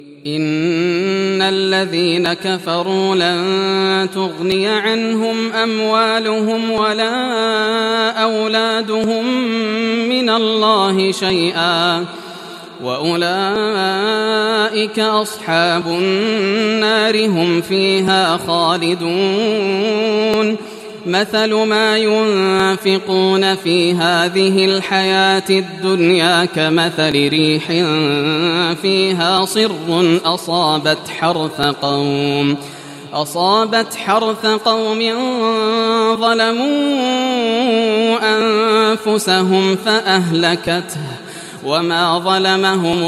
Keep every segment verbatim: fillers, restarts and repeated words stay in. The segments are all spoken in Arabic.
إن الذين كفروا لن تغني عنهم أموالهم ولا أولادهم من الله شيئا وأولئك أصحاب النار هم فيها خالدون مثل ما ينفقون في هذه الحياة الدنيا كمثل ريح فيها صر أصابت حرث قوم أصابت حرث قوم ظلموا أنفسهم فأهلكته وما ظلمهم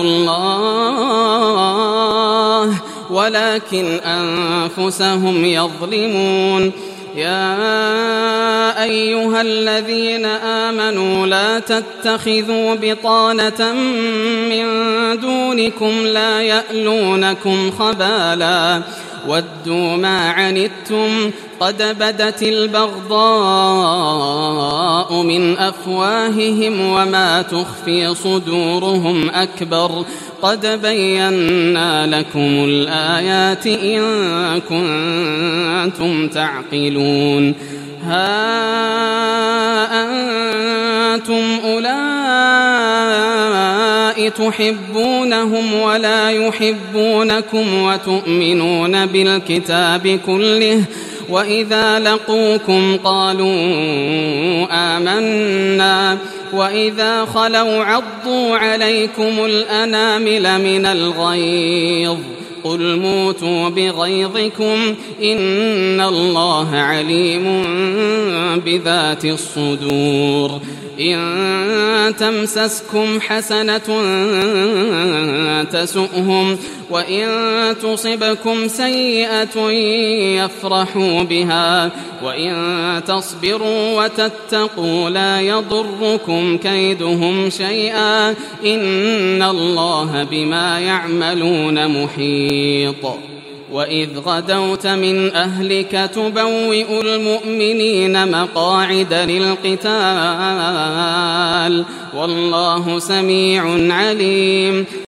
الله ولكن أنفسهم يظلمون يا أيها الذين آمنوا لا تتخذوا بطانة من دونكم لا يألونكم خبالا ودوا ما عنتم قد بدت البغضاء من أفواههم وما تخفي صدورهم أكبر قد بينا لكم الآيات إن كنتم تعقلون ها أنتم أولئك تحبونهم ولا يحبونكم وتؤمنون بالكتاب كله وإذا لقوكم قالوا آمنا وإذا خلوا عضوا عليكم الأنامل من الغيظ قل موتوا بغيظكم إن الله عليم بذات الصدور إن تمسسكم حسنة تسؤهم وإن تصبكم سيئة يفرحوا بها وإن تصبروا وتتقوا لا يضركم كيدهم شيئا إن الله بما يعملون محيط وإذ غدوت من أهلك تبوئ المؤمنين مقاعد للقتال والله سميع عليم